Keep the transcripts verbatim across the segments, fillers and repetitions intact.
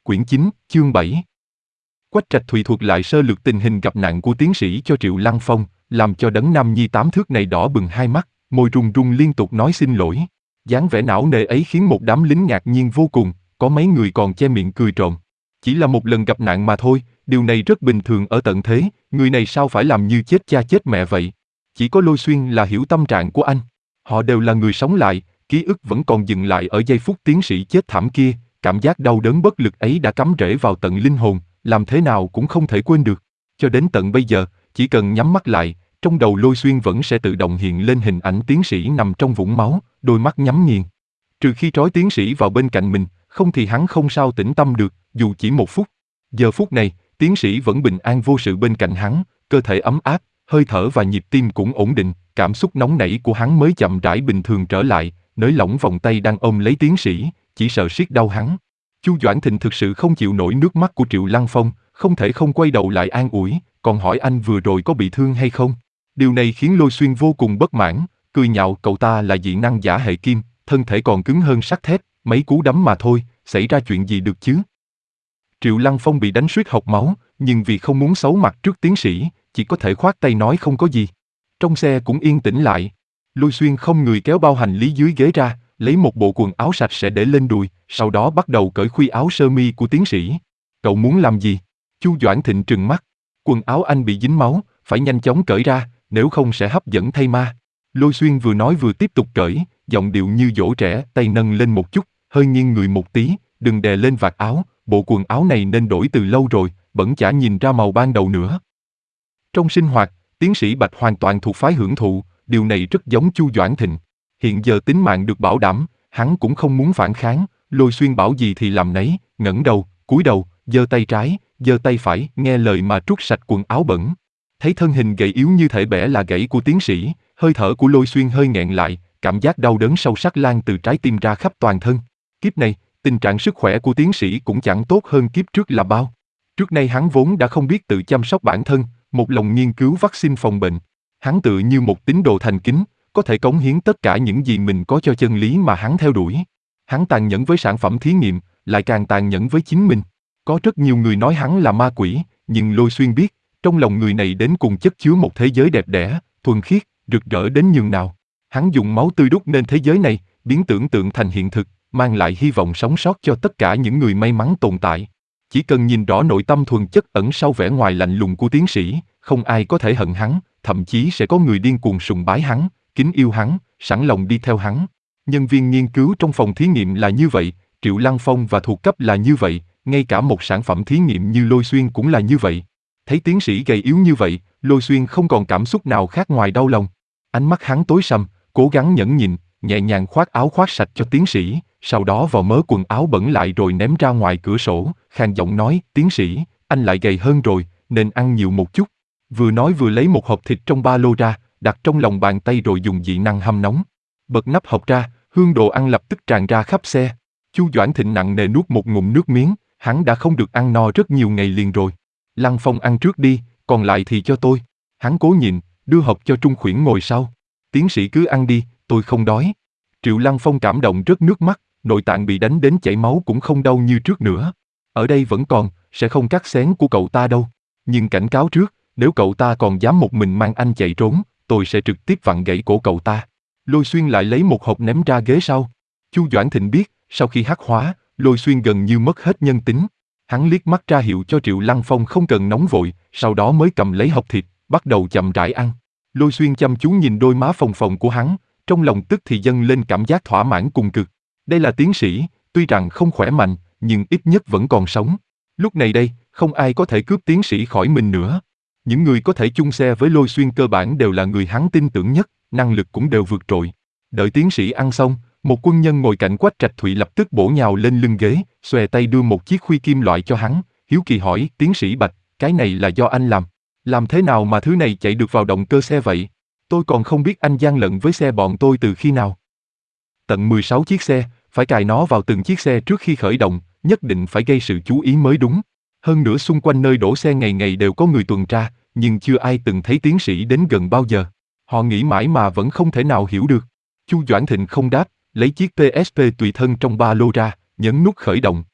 quyển chín, chương bảy. Quách Trạch Thụy thuật lại sơ lược tình hình gặp nạn của tiến sĩ cho Triệu Lăng Phong, làm cho đấng nam nhi tám thước này đỏ bừng hai mắt, môi run run liên tục nói xin lỗi. Dáng vẻ não nề ấy khiến một đám lính ngạc nhiên vô cùng, có mấy người còn che miệng cười trộm. Chỉ là một lần gặp nạn mà thôi, điều này rất bình thường ở tận thế, người này sao phải làm như chết cha chết mẹ vậy? Chỉ có Lôi Xuyên là hiểu tâm trạng của anh. Họ đều là người sống lại, ký ức vẫn còn dừng lại ở giây phút tiến sĩ chết thảm kia, cảm giác đau đớn bất lực ấy đã cắm rễ vào tận linh hồn, làm thế nào cũng không thể quên được. Cho đến tận bây giờ, chỉ cần nhắm mắt lại, trong đầu Lôi Xuyên vẫn sẽ tự động hiện lên hình ảnh tiến sĩ nằm trong vũng máu, đôi mắt nhắm nghiền. Trừ khi trói tiến sĩ vào bên cạnh mình, không thì hắn không sao tĩnh tâm được, dù chỉ một phút. Giờ phút này, tiến sĩ vẫn bình an vô sự bên cạnh hắn, cơ thể ấm áp, hơi thở và nhịp tim cũng ổn định, cảm xúc nóng nảy của hắn mới chậm rãi bình thường trở lại, nới lỏng vòng tay đang ôm lấy tiến sĩ, chỉ sợ siết đau hắn. Chu Doãn Thịnh thực sự không chịu nổi nước mắt của Triệu Lăng Phong, không thể không quay đầu lại an ủi, còn hỏi anh vừa rồi có bị thương hay không. Điều này khiến Lôi Xuyên vô cùng bất mãn, cười nhạo cậu ta là dị năng giả hệ kim, thân thể còn cứng hơn sắt thép, mấy cú đấm mà thôi, xảy ra chuyện gì được chứ. Triệu Lăng Phong bị đánh suýt hộc máu, nhưng vì không muốn xấu mặt trước tiến sĩ, chỉ có thể khoát tay nói không có gì. Trong xe cũng yên tĩnh lại. Lôi Xuyên không người kéo bao hành lý dưới ghế ra, lấy một bộ quần áo sạch sẽ để lên đùi, sau đó bắt đầu cởi khuy áo sơ mi của tiến sĩ. Cậu muốn làm gì? Chu Doãn Thịnh trừng mắt. Quần áo anh bị dính máu, phải nhanh chóng cởi ra, nếu không sẽ hấp dẫn thay ma. Lôi Xuyên vừa nói vừa tiếp tục cởi, giọng điệu như dỗ trẻ, tay nâng lên một chút, hơi nghiêng người một tí, đừng đè lên vạt áo, bộ quần áo này nên đổi từ lâu rồi, bẩn chả nhìn ra màu ban đầu nữa. Trong sinh hoạt, tiến sĩ Bạch hoàn toàn thuộc phái hưởng thụ, điều này rất giống Chu Doãn Thịnh. Hiện giờ tính mạng được bảo đảm, hắn cũng không muốn phản kháng, Lôi Xuyên bảo gì thì làm nấy, ngẩng đầu, cúi đầu, giơ tay trái, giơ tay phải, nghe lời mà trút sạch quần áo bẩn. Thấy thân hình gầy yếu như thể bẻ là gãy của tiến sĩ, hơi thở của Lôi Xuyên hơi nghẹn lại, cảm giác đau đớn sâu sắc lan từ trái tim ra khắp toàn thân. Kiếp này, tình trạng sức khỏe của tiến sĩ cũng chẳng tốt hơn kiếp trước là bao. Trước nay hắn vốn đã không biết tự chăm sóc bản thân, một lòng nghiên cứu vaccine phòng bệnh. Hắn tự như một tín đồ thành kính, có thể cống hiến tất cả những gì mình có cho chân lý mà hắn theo đuổi. Hắn tàn nhẫn với sản phẩm thí nghiệm, lại càng tàn nhẫn với chính mình. Có rất nhiều người nói hắn là ma quỷ, nhưng Lôi Xuyên biết, trong lòng người này đến cùng chất chứa một thế giới đẹp đẽ, thuần khiết, rực rỡ đến nhường nào. Hắn dùng máu tươi đúc nên thế giới này, biến tưởng tượng thành hiện thực, mang lại hy vọng sống sót cho tất cả những người may mắn tồn tại. Chỉ cần nhìn rõ nội tâm thuần chất ẩn sau vẻ ngoài lạnh lùng của tiến sĩ, không ai có thể hận hắn, thậm chí sẽ có người điên cuồng sùng bái hắn, kính yêu hắn, sẵn lòng đi theo hắn. Nhân viên nghiên cứu trong phòng thí nghiệm là như vậy, Triệu Lăng Phong và thuộc cấp là như vậy, ngay cả một sản phẩm thí nghiệm như Lôi Xuyên cũng là như vậy. Thấy tiến sĩ gầy yếu như vậy, Lôi Xuyên không còn cảm xúc nào khác ngoài đau lòng. Ánh mắt hắn tối sầm, cố gắng nhẫn nhịn, nhẹ nhàng khoác áo khoác sạch cho tiến sĩ, sau đó vò mớ quần áo bẩn lại rồi ném ra ngoài cửa sổ, khàn giọng nói, tiến sĩ, anh lại gầy hơn rồi, nên ăn nhiều một chút. Vừa nói vừa lấy một hộp thịt trong ba lô ra, đặt trong lòng bàn tay rồi dùng dị năng hâm nóng. Bật nắp hộp ra, hương đồ ăn lập tức tràn ra khắp xe. Chu Doãn Thịnh nặng nề nuốt một ngụm nước miếng, hắn đã không được ăn no rất nhiều ngày liền rồi. Lăng Phong ăn trước đi, còn lại thì cho tôi. Hắn cố nhịn, đưa hộp cho Trung Khuyển ngồi sau. Tiến sĩ cứ ăn đi, tôi không đói. Triệu Lăng Phong cảm động rớt nước mắt, nội tạng bị đánh đến chảy máu cũng không đau như trước nữa. Ở đây vẫn còn, sẽ không cắt xén của cậu ta đâu. Nhưng cảnh cáo trước, nếu cậu ta còn dám một mình mang anh chạy trốn, tôi sẽ trực tiếp vặn gãy cổ cậu ta. Lôi Xuyên lại lấy một hộp ném ra ghế sau. Chu Doãn Thịnh biết, sau khi hắc hóa, Lôi Xuyên gần như mất hết nhân tính. Hắn liếc mắt ra hiệu cho Triệu Lăng Phong không cần nóng vội, sau đó mới cầm lấy hộp thịt, bắt đầu chậm rãi ăn. Lôi Xuyên chăm chú nhìn đôi má phồng phồng của hắn, trong lòng tức thì dâng lên cảm giác thỏa mãn cùng cực. Đây là tiến sĩ, tuy rằng không khỏe mạnh, nhưng ít nhất vẫn còn sống. Lúc này đây, không ai có thể cướp tiến sĩ khỏi mình nữa. Những người có thể chung xe với Lôi Xuyên cơ bản đều là người hắn tin tưởng nhất, năng lực cũng đều vượt trội. Đợi tiến sĩ ăn xong, một quân nhân ngồi cạnh Quách Trạch Thụy lập tức bổ nhào lên lưng ghế, xòe tay đưa một chiếc khuy kim loại cho hắn, hiếu kỳ hỏi, tiến sĩ Bạch, cái này là do anh làm. Làm thế nào mà thứ này chạy được vào động cơ xe vậy? Tôi còn không biết anh gian lận với xe bọn tôi từ khi nào. Tận mười sáu chiếc xe, phải cài nó vào từng chiếc xe trước khi khởi động, nhất định phải gây sự chú ý mới đúng. Hơn nữa xung quanh nơi đổ xe ngày ngày đều có người tuần tra, nhưng chưa ai từng thấy tiến sĩ đến gần bao giờ. Họ nghĩ mãi mà vẫn không thể nào hiểu được. Chu Doãn Thịnh không đáp, lấy chiếc pê ét pê tùy thân trong ba lô ra, nhấn nút khởi động.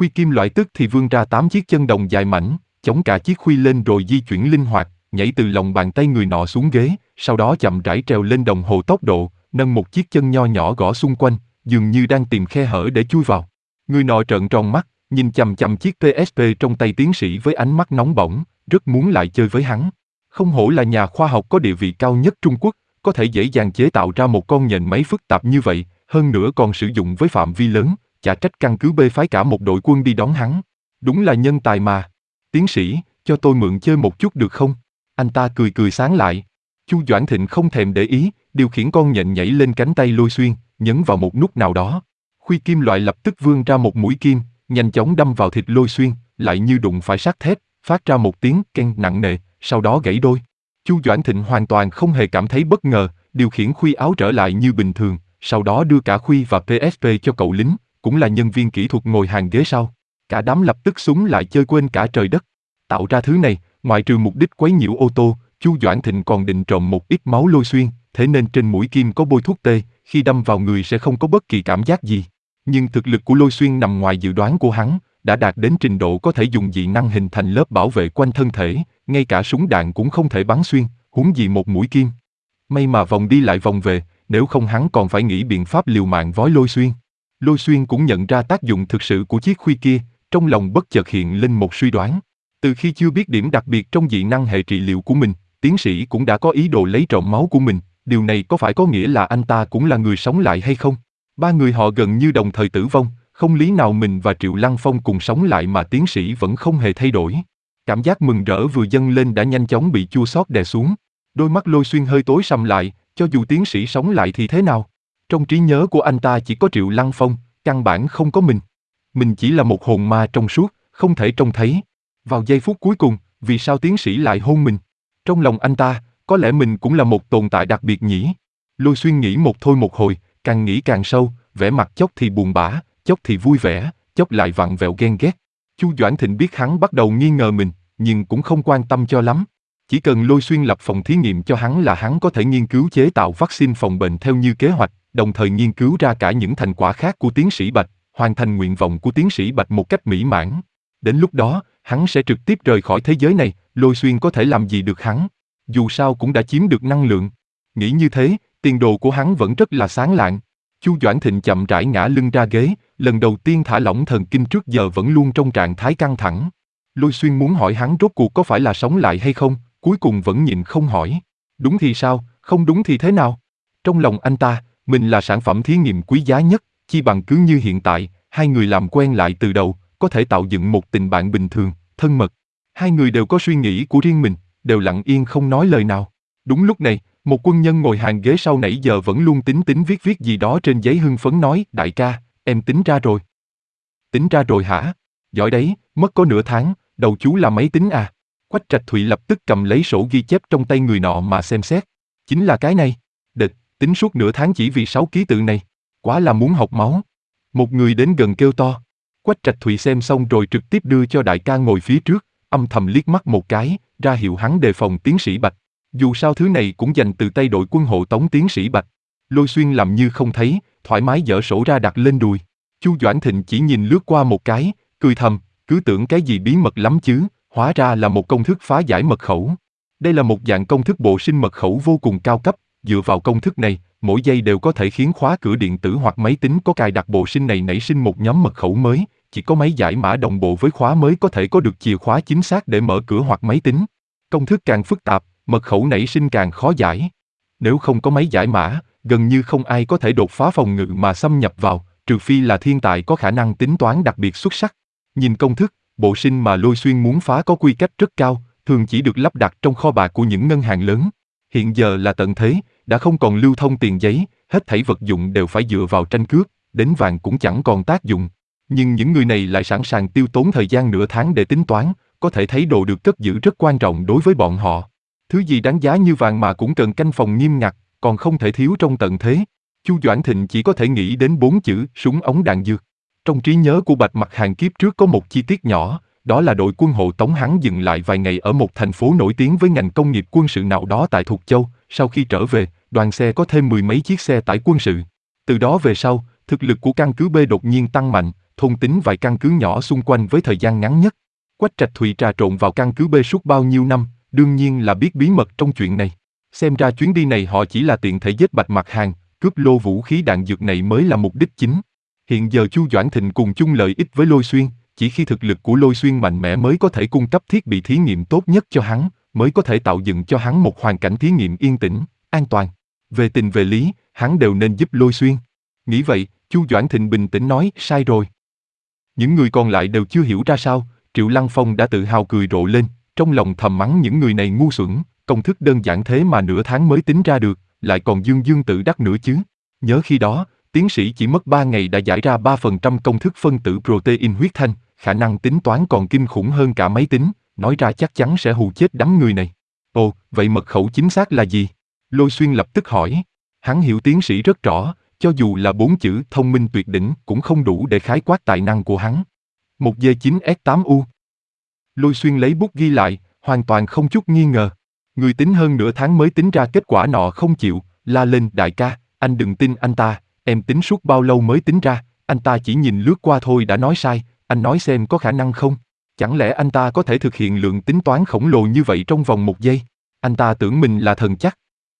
Khuy kim loại tức thì vươn ra tám chiếc chân đồng dài mảnh, chống cả chiếc khuy lên rồi di chuyển linh hoạt, nhảy từ lòng bàn tay người nọ xuống ghế, sau đó chậm rãi trèo lên đồng hồ tốc độ, nâng một chiếc chân nho nhỏ gõ xung quanh, dường như đang tìm khe hở để chui vào. Người nọ trợn tròn mắt, nhìn chằm chằm chiếc pê ét pê trong tay tiến sĩ với ánh mắt nóng bỏng, rất muốn lại chơi với hắn. Không hổ là nhà khoa học có địa vị cao nhất Trung Quốc, có thể dễ dàng chế tạo ra một con nhện máy phức tạp như vậy, hơn nữa còn sử dụng với phạm vi lớn, chả trách căn cứ B phái cả một đội quân đi đón hắn. Đúng là nhân tài mà. Tiến sĩ, cho tôi mượn chơi một chút được không? Anh ta cười cười sáng lại. Chu Doãn Thịnh không thèm để ý, điều khiển con nhện nhảy lên cánh tay Lôi Xuyên, nhấn vào một nút nào đó. Khuy kim loại lập tức vươn ra một mũi kim, nhanh chóng đâm vào thịt Lôi Xuyên, lại như đụng phải sắt thép, phát ra một tiếng keng nặng nề, sau đó gãy đôi. Chu Doãn Thịnh hoàn toàn không hề cảm thấy bất ngờ, điều khiển khuy áo trở lại như bình thường, sau đó đưa cả khuy và pê ét pê cho cậu lính, cũng là nhân viên kỹ thuật ngồi hàng ghế sau. Cả đám lập tức súng lại chơi quên cả trời đất. Tạo ra thứ này, ngoại trừ mục đích quấy nhiễu ô tô, Chu Doãn Thịnh còn định trộm một ít máu Lôi Xuyên, thế nên trên mũi kim có bôi thuốc tê, khi đâm vào người sẽ không có bất kỳ cảm giác gì. Nhưng thực lực của Lôi Xuyên nằm ngoài dự đoán của hắn, đã đạt đến trình độ có thể dùng dị năng hình thành lớp bảo vệ quanh thân thể, ngay cả súng đạn cũng không thể bắn xuyên, huống gì một mũi kim. May mà vòng đi lại vòng về, nếu không hắn còn phải nghĩ biện pháp liều mạng vói Lôi Xuyên. Lôi Xuyên cũng nhận ra tác dụng thực sự của chiếc khuy kia, trong lòng bất chợt hiện lên một suy đoán. Từ khi chưa biết điểm đặc biệt trong dị năng hệ trị liệu của mình, tiến sĩ cũng đã có ý đồ lấy trộm máu của mình, điều này có phải có nghĩa là anh ta cũng là người sống lại hay không? Ba người họ gần như đồng thời tử vong, không lý nào mình và Triệu Lăng Phong cùng sống lại mà tiến sĩ vẫn không hề thay đổi. Cảm giác mừng rỡ vừa dâng lên đã nhanh chóng bị chua xót đè xuống. Đôi mắt Lôi Xuyên hơi tối sầm lại, cho dù tiến sĩ sống lại thì thế nào? Trong trí nhớ của anh ta chỉ có Triệu Lăng Phong, căn bản không có mình. Mình chỉ là một hồn ma trong suốt, không thể trông thấy. Vào giây phút cuối cùng, vì sao tiến sĩ lại hôn mình? Trong lòng anh ta, có lẽ mình cũng là một tồn tại đặc biệt nhỉ? Lôi Xuyên nghĩ một thôi một hồi, càng nghĩ càng sâu, vẻ mặt chốc thì buồn bã, chốc thì vui vẻ, chốc lại vặn vẹo ghen ghét. Chu Doãn Thịnh biết hắn bắt đầu nghi ngờ mình, nhưng cũng không quan tâm cho lắm. Chỉ cần Lôi Xuyên lập phòng thí nghiệm cho hắn là hắn có thể nghiên cứu chế tạo vaccine phòng bệnh theo như kế hoạch, đồng thời nghiên cứu ra cả những thành quả khác của tiến sĩ Bạch, hoàn thành nguyện vọng của tiến sĩ Bạch một cách mỹ mãn. Đến lúc đó, hắn sẽ trực tiếp rời khỏi thế giới này, Lôi Xuyên có thể làm gì được hắn? Dù sao cũng đã chiếm được năng lượng. Nghĩ như thế, tiền đồ của hắn vẫn rất là sáng lạng. Chu Doãn Thịnh chậm rãi ngã lưng ra ghế, lần đầu tiên thả lỏng thần kinh trước giờ vẫn luôn trong trạng thái căng thẳng. Lôi Xuyên muốn hỏi hắn rốt cuộc có phải là sống lại hay không, cuối cùng vẫn nhịn không hỏi. Đúng thì sao, không đúng thì thế nào? Trong lòng anh ta, mình là sản phẩm thí nghiệm quý giá nhất, chi bằng cứ như hiện tại, hai người làm quen lại từ đầu, có thể tạo dựng một tình bạn bình thường, thân mật. Hai người đều có suy nghĩ của riêng mình, đều lặng yên không nói lời nào. Đúng lúc này, một quân nhân ngồi hàng ghế sau nãy giờ vẫn luôn tính tính viết viết gì đó trên giấy hưng phấn nói, đại ca, em tính ra rồi. Tính ra rồi hả? Giỏi đấy, mất có nửa tháng, đầu chú là máy tính à? Quách Trạch Thụy lập tức cầm lấy sổ ghi chép trong tay người nọ mà xem xét. Chính là cái này. Địch, tính suốt nửa tháng chỉ vì sáu ký tự này. Quá là muốn học máu. Một người đến gần kêu to. Quách Trạch Thụy xem xong rồi trực tiếp đưa cho đại ca ngồi phía trước, âm thầm liếc mắt một cái, ra hiệu hắn đề phòng tiến sĩ Bạch. Dù sao thứ này cũng dành từ tay đội quân hộ tống tiến sĩ Bạch. Lôi Xuyên làm như không thấy, thoải mái dở sổ ra đặt lên đùi. Chu Doãn Thịnh chỉ nhìn lướt qua một cái, cười thầm, cứ tưởng cái gì bí mật lắm chứ, hóa ra là một công thức phá giải mật khẩu. Đây là một dạng công thức bộ sinh mật khẩu vô cùng cao cấp, dựa vào công thức này, mỗi giây đều có thể khiến khóa cửa điện tử hoặc máy tính có cài đặt bộ sinh này nảy sinh một nhóm mật khẩu mới, chỉ có máy giải mã đồng bộ với khóa mới có thể có được chìa khóa chính xác để mở cửa hoặc máy tính. Công thức càng phức tạp, mật khẩu nảy sinh càng khó giải. Nếu không có máy giải mã, gần như không ai có thể đột phá phòng ngự mà xâm nhập vào, trừ phi là thiên tài có khả năng tính toán đặc biệt xuất sắc. Nhìn công thức, bộ sinh mà Lôi Xuyên muốn phá có quy cách rất cao, thường chỉ được lắp đặt trong kho bạc của những ngân hàng lớn. Hiện giờ là tận thế, đã không còn lưu thông tiền giấy, hết thảy vật dụng đều phải dựa vào tranh cướp, đến vàng cũng chẳng còn tác dụng. Nhưng những người này lại sẵn sàng tiêu tốn thời gian nửa tháng để tính toán, có thể thấy đồ được cất giữ rất quan trọng đối với bọn họ. Thứ gì đáng giá như vàng mà cũng cần canh phòng nghiêm ngặt, còn không thể thiếu trong tận thế. Chu Doãn Thịnh chỉ có thể nghĩ đến bốn chữ súng ống đạn dược. Trong trí nhớ của Bạch Mặc Hàng kiếp trước có một chi tiết nhỏ, đó là đội quân hộ tống hắn dừng lại vài ngày ở một thành phố nổi tiếng với ngành công nghiệp quân sự nào đó tại Thục Châu. Sau khi trở về, đoàn xe có thêm mười mấy chiếc xe tải quân sự. Từ đó về sau, thực lực của căn cứ B đột nhiên tăng mạnh, thôn tính vài căn cứ nhỏ xung quanh với thời gian ngắn nhất. Quách Trạch Thụy trà trộn vào căn cứ B suốt bao nhiêu năm, đương nhiên là biết bí mật trong chuyện này. Xem ra chuyến đi này họ chỉ là tiện thể giết Bạch Mặc Hàng, cướp lô vũ khí đạn dược này mới là mục đích chính. Hiện giờ Chu Doãn Thịnh cùng chung lợi ích với Lôi Xuyên, chỉ khi thực lực của Lôi Xuyên mạnh mẽ mới có thể cung cấp thiết bị thí nghiệm tốt nhất cho hắn, mới có thể tạo dựng cho hắn một hoàn cảnh thí nghiệm yên tĩnh, an toàn. Về tình về lý, hắn đều nên giúp Lôi Xuyên. Nghĩ vậy, Chu Doãn Thịnh bình tĩnh nói, sai rồi. Những người còn lại đều chưa hiểu ra sao, Triệu Lăng Phong đã tự hào cười rộ lên, trong lòng thầm mắng những người này ngu xuẩn, công thức đơn giản thế mà nửa tháng mới tính ra được, lại còn dương dương tự đắc nữa chứ. Nhớ khi đó, tiến sĩ chỉ mất ba ngày đã giải ra ba phần trăm công thức phân tử protein huyết thanh, khả năng tính toán còn kinh khủng hơn cả máy tính, nói ra chắc chắn sẽ hù chết đám người này. Ồ, vậy mật khẩu chính xác là gì? Lôi Xuyên lập tức hỏi. Hắn hiểu tiến sĩ rất rõ, cho dù là bốn chữ thông minh tuyệt đỉnh cũng không đủ để khái quát tài năng của hắn. một D chín S tám U. Lôi Xuyên lấy bút ghi lại, hoàn toàn không chút nghi ngờ. Người tính hơn nửa tháng mới tính ra kết quả nọ không chịu, la lên, đại ca, anh đừng tin anh ta, em tính suốt bao lâu mới tính ra, anh ta chỉ nhìn lướt qua thôi đã nói sai, anh nói xem có khả năng không? Chẳng lẽ anh ta có thể thực hiện lượng tính toán khổng lồ như vậy trong vòng một giây? Anh ta tưởng mình là thần chắc.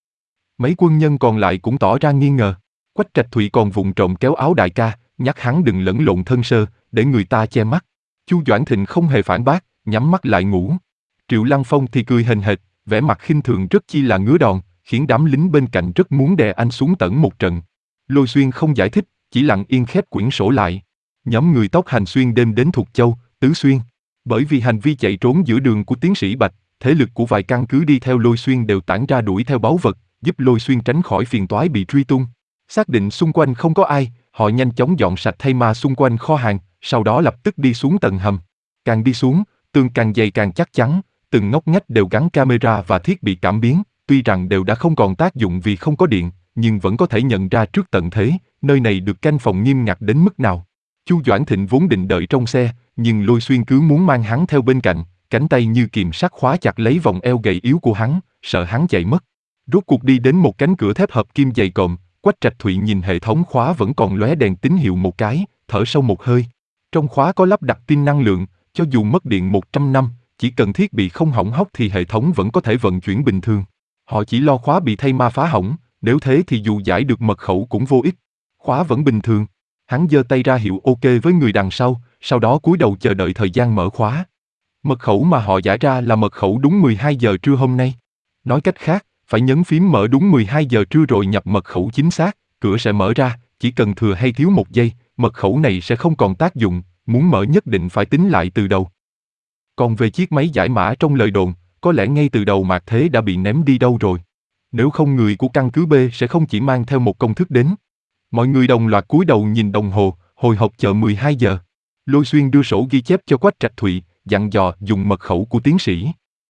Mấy quân nhân còn lại cũng tỏ ra nghi ngờ. Quách Trạch Thụy còn vụng trộm kéo áo đại ca, nhắc hắn đừng lẫn lộn thân sơ, để người ta che mắt. Chu Doãn Thịnh không hề phản bác, nhắm mắt lại ngủ. Triệu Lăng Phong thì cười hềnh hệt, vẻ mặt khinh thường rất chi là ngứa đòn, khiến đám lính bên cạnh rất muốn đè anh xuống tận một trận. Lôi Xuyên không giải thích, chỉ lặng yên khép quyển sổ lại. Nhóm người tốc hành xuyên đêm đến Thục Châu, Tứ Xuyên. Bởi vì hành vi chạy trốn giữa đường của tiến sĩ Bạch, thế lực của vài căn cứ đi theo Lôi Xuyên đều tản ra đuổi theo báu vật, giúp Lôi Xuyên tránh khỏi phiền toái bị truy tung. Xác định xung quanh không có ai, họ nhanh chóng dọn sạch thay ma xung quanh kho hàng, sau đó lập tức đi xuống tầng hầm. Càng đi xuống, tường càng dày càng chắc chắn, từng ngóc ngách đều gắn camera và thiết bị cảm biến, tuy rằng đều đã không còn tác dụng vì không có điện, nhưng vẫn có thể nhận ra trước tận thế, nơi này được canh phòng nghiêm ngặt đến mức nào. Chu Doãn Thịnh vốn định đợi trong xe, nhưng Lôi Xuyên cứ muốn mang hắn theo bên cạnh, cánh tay như kìm sắt khóa chặt lấy vòng eo gầy yếu của hắn, sợ hắn chạy mất. Rốt cuộc đi đến một cánh cửa thép hợp kim dày cộm, Quách Trạch Thụy nhìn hệ thống khóa vẫn còn lóe đèn tín hiệu một cái, thở sâu một hơi. Trong khóa có lắp đặt pin năng lượng, cho dù mất điện một trăm năm, chỉ cần thiết bị không hỏng hóc thì hệ thống vẫn có thể vận chuyển bình thường. Họ chỉ lo khóa bị thay ma phá hỏng, nếu thế thì dù giải được mật khẩu cũng vô ích. Khóa vẫn bình thường. Hắn giơ tay ra hiệu ok với người đằng sau, sau đó cúi đầu chờ đợi thời gian mở khóa. Mật khẩu mà họ giải ra là mật khẩu đúng mười hai giờ trưa hôm nay. Nói cách khác, phải nhấn phím mở đúng mười hai giờ trưa rồi nhập mật khẩu chính xác, cửa sẽ mở ra, chỉ cần thừa hay thiếu một giây, mật khẩu này sẽ không còn tác dụng, muốn mở nhất định phải tính lại từ đầu. Còn về chiếc máy giải mã trong lời đồn, có lẽ ngay từ đầu Mạc Thế đã bị ném đi đâu rồi. Nếu không người của căn cứ B sẽ không chỉ mang theo một công thức đến. Mọi người đồng loạt cúi đầu nhìn đồng hồ, hồi hộp chờ mười hai giờ. Lôi Xuyên đưa sổ ghi chép cho Quách Trạch Thụy, dặn dò dùng mật khẩu của tiến sĩ.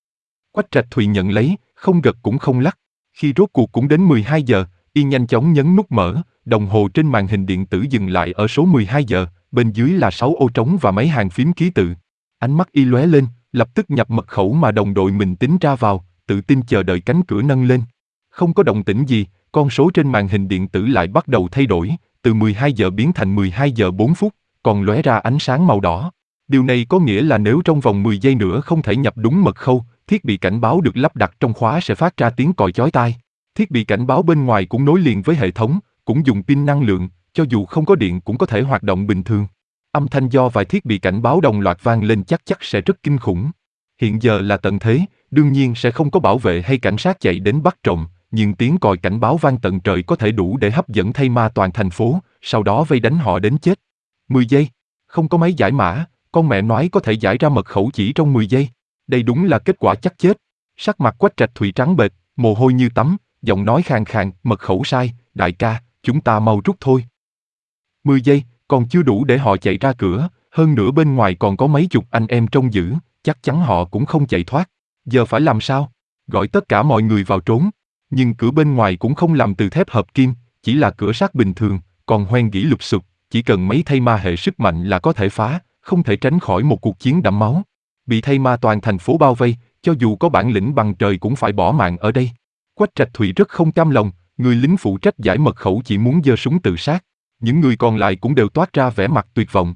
Quách Trạch Thụy nhận lấy, không gật cũng không lắc. Khi rốt cuộc cũng đến mười hai giờ, y nhanh chóng nhấn nút mở, đồng hồ trên màn hình điện tử dừng lại ở số mười hai giờ, bên dưới là sáu ô trống và mấy hàng phím ký tự. Ánh mắt y lóe lên, lập tức nhập mật khẩu mà đồng đội mình tính ra vào, tự tin chờ đợi cánh cửa nâng lên. Không có động tĩnh gì, con số trên màn hình điện tử lại bắt đầu thay đổi, từ mười hai giờ biến thành mười hai giờ bốn phút, còn lóe ra ánh sáng màu đỏ. Điều này có nghĩa là nếu trong vòng mười giây nữa không thể nhập đúng mật khẩu, thiết bị cảnh báo được lắp đặt trong khóa sẽ phát ra tiếng còi chói tai. Thiết bị cảnh báo bên ngoài cũng nối liền với hệ thống, cũng dùng pin năng lượng, cho dù không có điện cũng có thể hoạt động bình thường. Âm thanh do vài thiết bị cảnh báo đồng loạt vang lên chắc chắc sẽ rất kinh khủng. Hiện giờ là tận thế, đương nhiên sẽ không có bảo vệ hay cảnh sát chạy đến bắt trộm, nhưng tiếng còi cảnh báo vang tận trời có thể đủ để hấp dẫn thay ma toàn thành phố, sau đó vây đánh họ đến chết. mười giây, không có máy giải mã, con mẹ nói có thể giải ra mật khẩu chỉ trong mười giây. Đây đúng là kết quả chắc chết. Sắc mặt Quách Trạch Thụy trắng bệch, mồ hôi như tắm, giọng nói khàn khàn, mật khẩu sai, đại ca, chúng ta mau rút thôi. mười giây, còn chưa đủ để họ chạy ra cửa, hơn nữa bên ngoài còn có mấy chục anh em trông giữ, chắc chắn họ cũng không chạy thoát. Giờ phải làm sao? Gọi tất cả mọi người vào trốn. Nhưng cửa bên ngoài cũng không làm từ thép hợp kim, chỉ là cửa sắt bình thường, còn hoen gỉ lụp xụp, chỉ cần mấy thay ma hệ sức mạnh là có thể phá, không thể tránh khỏi một cuộc chiến đẫm máu. Bị thay ma toàn thành phố bao vây, cho dù có bản lĩnh bằng trời cũng phải bỏ mạng ở đây. Quách Trạch Thụy rất không cam lòng, người lính phụ trách giải mật khẩu chỉ muốn giơ súng tự sát. Những người còn lại cũng đều toát ra vẻ mặt tuyệt vọng.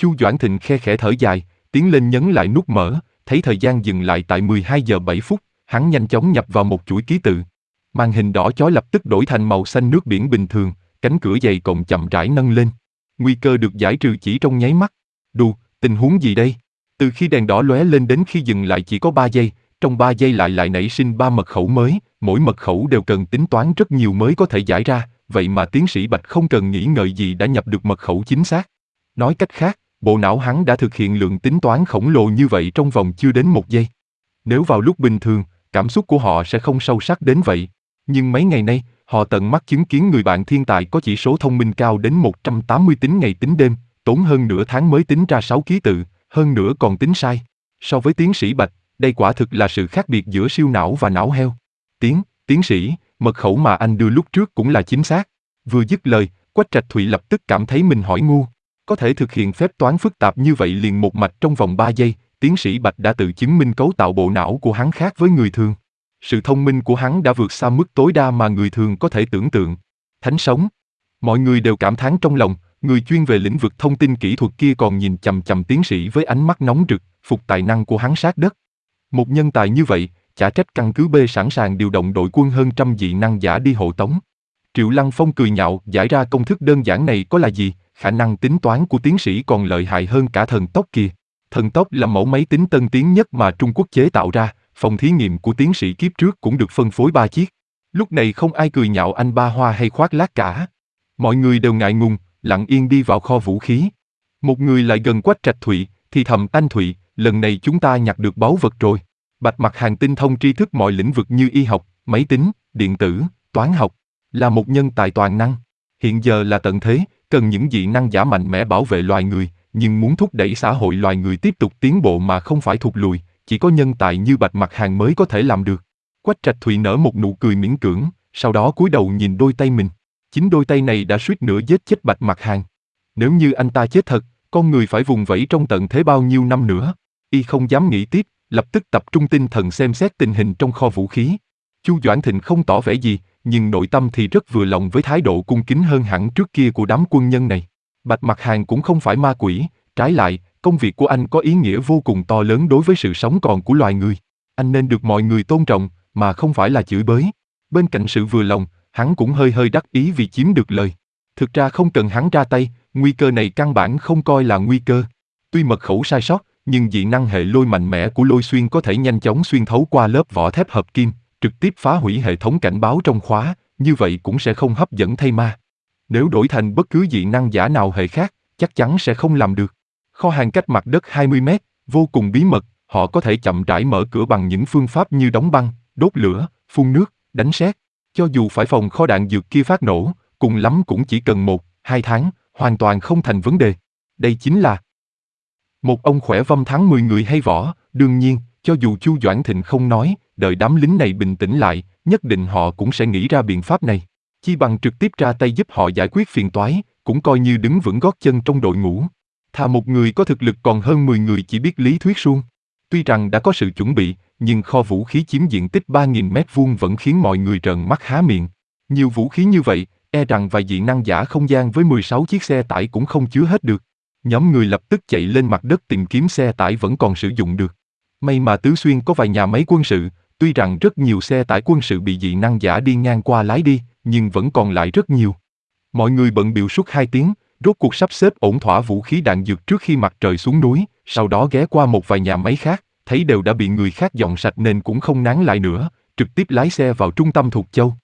Chu Doãn Thịnh khe khẽ thở dài, tiến lên nhấn lại nút mở, thấy thời gian dừng lại tại mười hai giờ bảy phút, hắn nhanh chóng nhập vào một chuỗi ký tự. Màn hình đỏ chói lập tức đổi thành màu xanh nước biển bình thường, cánh cửa dày cộm chậm rãi nâng lên. Nguy cơ được giải trừ chỉ trong nháy mắt. Đù, tình huống gì đây? Từ khi đèn đỏ lóe lên đến khi dừng lại chỉ có ba giây, trong ba giây lại lại nảy sinh ba mật khẩu mới, mỗi mật khẩu đều cần tính toán rất nhiều mới có thể giải ra, vậy mà tiến sĩ Bạch không cần nghĩ ngợi gì đã nhập được mật khẩu chính xác. Nói cách khác, bộ não hắn đã thực hiện lượng tính toán khổng lồ như vậy trong vòng chưa đến một giây. Nếu vào lúc bình thường, cảm xúc của họ sẽ không sâu sắc đến vậy. Nhưng mấy ngày nay, họ tận mắt chứng kiến người bạn thiên tài có chỉ số thông minh cao đến một trăm tám mươi tính ngày tính đêm, tốn hơn nửa tháng mới tính ra sáu ký tự, hơn nữa còn tính sai. So với tiến sĩ Bạch, đây quả thực là sự khác biệt giữa siêu não và não heo. Tiến, tiến sĩ, mật khẩu mà anh đưa lúc trước cũng là chính xác. Vừa dứt lời, Quách Trạch Thụy lập tức cảm thấy mình hỏi ngu. Có thể thực hiện phép toán phức tạp như vậy liền một mạch trong vòng ba giây, tiến sĩ Bạch đã tự chứng minh cấu tạo bộ não của hắn khác với người thường. Sự thông minh của hắn đã vượt xa mức tối đa mà người thường có thể tưởng tượng. Thánh sống. Mọi người đều cảm thán trong lòng, người chuyên về lĩnh vực thông tin kỹ thuật kia còn nhìn chằm chằm tiến sĩ với ánh mắt nóng rực, phục tài năng của hắn sát đất. Một nhân tài như vậy, chả trách căn cứ B sẵn sàng điều động đội quân hơn trăm dị năng giả đi hộ tống. Triệu Lăng Phong cười nhạo, giải ra công thức đơn giản này có là gì, khả năng tính toán của tiến sĩ còn lợi hại hơn cả thần tốc kìa. Thần tốc là mẫu máy tính tân tiến nhất mà Trung Quốc chế tạo ra, phòng thí nghiệm của tiến sĩ kiếp trước cũng được phân phối ba chiếc. Lúc này không ai cười nhạo anh Ba Hoa hay khoác lác cả. Mọi người đều ngại ngùng, lặng yên đi vào kho vũ khí. Một người lại gần Quách Trạch Thụy, thì thầm Anh Thụy, lần này chúng ta nhặt được báu vật rồi. Bạch Mặc Hàng tinh thông tri thức mọi lĩnh vực như y học, máy tính, điện tử, toán học, là một nhân tài toàn năng. Hiện giờ là tận thế, cần những dị năng giả mạnh mẽ bảo vệ loài người, nhưng muốn thúc đẩy xã hội loài người tiếp tục tiến bộ mà không phải thụt lùi, chỉ có nhân tài như Bạch Mặc Hàng mới có thể làm được. Quách Trạch Thụy nở một nụ cười miễn cưỡng, sau đó cúi đầu nhìn đôi tay mình. Chính đôi tay này đã suýt nữa giết chết Bạch Mặc Hàng. Nếu như anh ta chết thật, con người phải vùng vẫy trong tận thế bao nhiêu năm nữa? Y không dám nghĩ tiếp, lập tức tập trung tinh thần xem xét tình hình trong kho vũ khí. Chu Doãn Thịnh không tỏ vẻ gì, nhưng nội tâm thì rất vừa lòng với thái độ cung kính hơn hẳn trước kia của đám quân nhân này. Bạch Mặc Hàng cũng không phải ma quỷ, trái lại, công việc của anh có ý nghĩa vô cùng to lớn đối với sự sống còn của loài người. Anh nên được mọi người tôn trọng, mà không phải là chửi bới. Bên cạnh sự vừa lòng, hắn cũng hơi hơi đắc ý vì chiếm được lời. Thực ra không cần hắn ra tay, nguy cơ này căn bản không coi là nguy cơ. Tuy mật khẩu sai sót, nhưng dị năng hệ lôi mạnh mẽ của Lôi Xuyên có thể nhanh chóng xuyên thấu qua lớp vỏ thép hợp kim, trực tiếp phá hủy hệ thống cảnh báo trong khóa, như vậy cũng sẽ không hấp dẫn thay ma. Nếu đổi thành bất cứ dị năng giả nào hệ khác, chắc chắn sẽ không làm được. Kho hàng cách mặt đất hai mươi mét, vô cùng bí mật, họ có thể chậm rãi mở cửa bằng những phương pháp như đóng băng, đốt lửa, phun nước, đánh sét. Cho dù phải phòng kho đạn dược kia phát nổ, cùng lắm cũng chỉ cần một, hai tháng, hoàn toàn không thành vấn đề. Đây chính là một ông khỏe vâm thắng mười người hay võ. Đương nhiên, cho dù Chu Doãn Thịnh không nói, đợi đám lính này bình tĩnh lại, nhất định họ cũng sẽ nghĩ ra biện pháp này. Chi bằng trực tiếp ra tay giúp họ giải quyết phiền toái, cũng coi như đứng vững gót chân trong đội ngũ. Thà một người có thực lực còn hơn mười người chỉ biết lý thuyết suông. Tuy rằng đã có sự chuẩn bị, nhưng kho vũ khí chiếm diện tích ba nghìn mét vuông vẫn khiến mọi người trợn mắt há miệng. Nhiều vũ khí như vậy, e rằng vài dị năng giả không gian với mười sáu chiếc xe tải cũng không chứa hết được. Nhóm người lập tức chạy lên mặt đất tìm kiếm xe tải vẫn còn sử dụng được. May mà Tứ Xuyên có vài nhà máy quân sự, tuy rằng rất nhiều xe tải quân sự bị dị năng giả đi ngang qua lái đi, nhưng vẫn còn lại rất nhiều. Mọi người bận bịu suốt hai tiếng, rốt cuộc sắp xếp ổn thỏa vũ khí đạn dược trước khi mặt trời xuống núi, sau đó ghé qua một vài nhà máy khác, thấy đều đã bị người khác dọn sạch nên cũng không nán lại nữa, trực tiếp lái xe vào trung tâm Thục Châu.